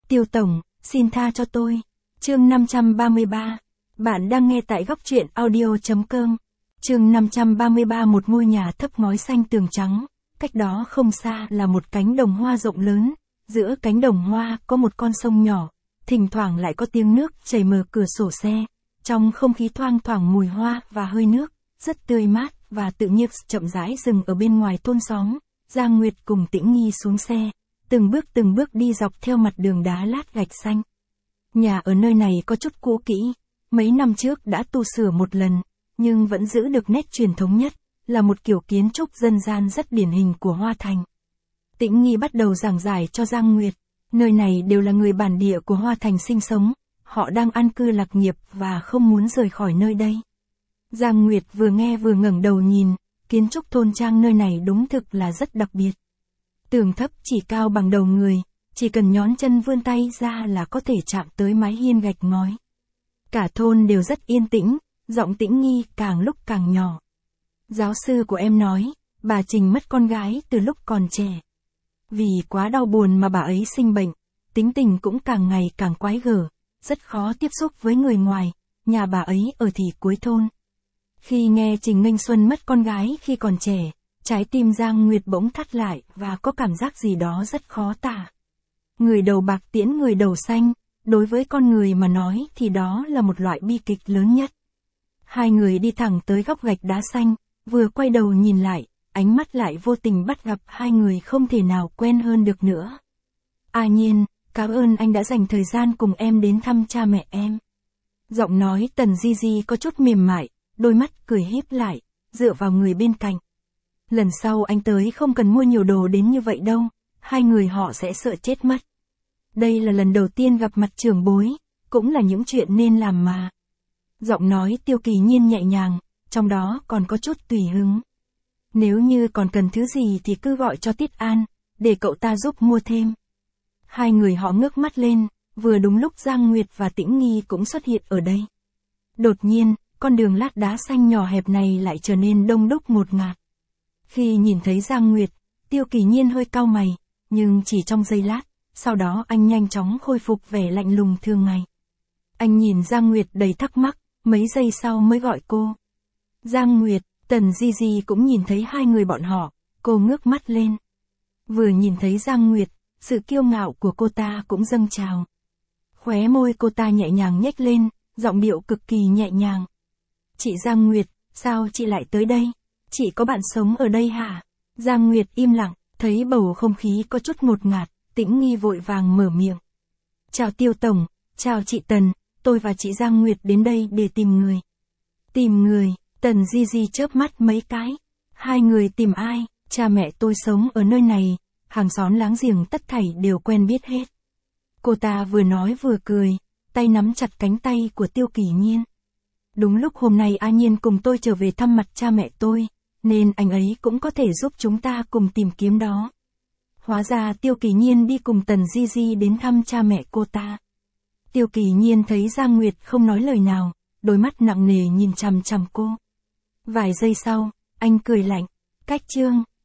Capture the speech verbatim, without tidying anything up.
Tiêu Tổng, xin tha cho tôi. Chương năm trăm ba mươi ba. Bạn đang nghe tại góc truyện audio.com. Chương năm trăm ba mươi ba. Một ngôi nhà thấp ngói xanh tường trắng, cách đó không xa là một cánh đồng hoa rộng lớn, giữa cánh đồng hoa có một con sông nhỏ, thỉnh thoảng lại có tiếng nước chảy mở cửa sổ xe, trong không khí thoang thoảng mùi hoa và hơi nước, rất tươi mát và tự nhiên. Chậm rãi dừng ở bên ngoài thôn xóm, Giang Nguyệt cùng Tĩnh Nghi xuống xe, từng bước từng bước đi dọc theo mặt đường đá lát gạch xanh. Nhà ở nơi này có chút cũ kỹ, mấy năm trước đã tu sửa một lần, nhưng vẫn giữ được nét truyền thống nhất, là một kiểu kiến trúc dân gian rất điển hình của Hoa Thành. Tĩnh Nghi bắt đầu giảng giải cho Giang Nguyệt, nơi này đều là người bản địa của Hoa Thành sinh sống, họ đang an cư lạc nghiệp và không muốn rời khỏi nơi đây. Giang Nguyệt vừa nghe vừa ngẩng đầu nhìn, kiến trúc thôn trang nơi này đúng thực là rất đặc biệt. Tường thấp chỉ cao bằng đầu người, chỉ cần nhón chân vươn tay ra là có thể chạm tới mái hiên gạch ngói. Cả thôn đều rất yên tĩnh, giọng Tĩnh Nghi càng lúc càng nhỏ. Giáo sư của em nói, bà Trình mất con gái từ lúc còn trẻ. Vì quá đau buồn mà bà ấy sinh bệnh, tính tình cũng càng ngày càng quái gở, rất khó tiếp xúc với người ngoài, nhà bà ấy ở thì cuối thôn. Khi nghe Trình Nghênh Xuân mất con gái khi còn trẻ, trái tim Giang Nguyệt bỗng thắt lại và có cảm giác gì đó rất khó tả. Người đầu bạc tiễn người đầu xanh, đối với con người mà nói thì đó là một loại bi kịch lớn nhất. Hai người đi thẳng tới góc gạch đá xanh, vừa quay đầu nhìn lại, ánh mắt lại vô tình bắt gặp hai người không thể nào quen hơn được nữa. A Nhiên, cảm ơn anh đã dành thời gian cùng em đến thăm cha mẹ em. Giọng nói Tần Di Di có chút mềm mại, đôi mắt cười híp lại, dựa vào người bên cạnh. Lần sau anh tới không cần mua nhiều đồ đến như vậy đâu, hai người họ sẽ sợ chết mất. Đây là lần đầu tiên gặp mặt trưởng bối, cũng là những chuyện nên làm mà. Giọng nói Tiêu Kỳ Nhiên nhẹ nhàng, trong đó còn có chút tùy hứng. Nếu như còn cần thứ gì thì cứ gọi cho Tiết An, để cậu ta giúp mua thêm. Hai người họ ngước mắt lên, vừa đúng lúc Giang Nguyệt và Tĩnh Nghi cũng xuất hiện ở đây. Đột nhiên, con đường lát đá xanh nhỏ hẹp này lại trở nên đông đúc ngột ngạt. Khi nhìn thấy Giang Nguyệt, Tiêu Kỳ Nhiên hơi cau mày, nhưng chỉ trong giây lát, sau đó anh nhanh chóng khôi phục vẻ lạnh lùng thường ngày. Anh nhìn Giang Nguyệt đầy thắc mắc, mấy giây sau mới gọi cô. Giang Nguyệt, Tần Di Di cũng nhìn thấy hai người bọn họ, cô ngước mắt lên. Vừa nhìn thấy Giang Nguyệt, sự kiêu ngạo của cô ta cũng dâng trào. Khóe môi cô ta nhẹ nhàng nhếch lên, giọng điệu cực kỳ nhẹ nhàng. Chị Giang Nguyệt, sao chị lại tới đây? Chị có bạn sống ở đây hả? Giang Nguyệt im lặng, thấy bầu không khí có chút ngột ngạt, Tĩnh Nghi vội vàng mở miệng. Chào Tiêu Tổng, chào chị Tần, tôi và chị Giang Nguyệt đến đây để tìm người. Tìm người, Tần Di Di chớp mắt mấy cái. Hai người tìm ai? Cha mẹ tôi sống ở nơi này, hàng xóm láng giềng tất thảy đều quen biết hết. Cô ta vừa nói vừa cười, tay nắm chặt cánh tay của Tiêu Kỳ Nhiên. Đúng lúc hôm nay A Nhiên cùng tôi trở về thăm mặt cha mẹ tôi, nên anh ấy cũng có thể giúp chúng ta cùng tìm kiếm đó. Hóa ra Tiêu Kỳ Nhiên đi cùng Tần Di Di đến thăm cha mẹ cô ta. Tiêu Kỳ Nhiên thấy Giang Nguyệt không nói lời nào, đôi mắt nặng nề nhìn chằm chằm cô. Vài giây sau, anh cười lạnh, cách chương,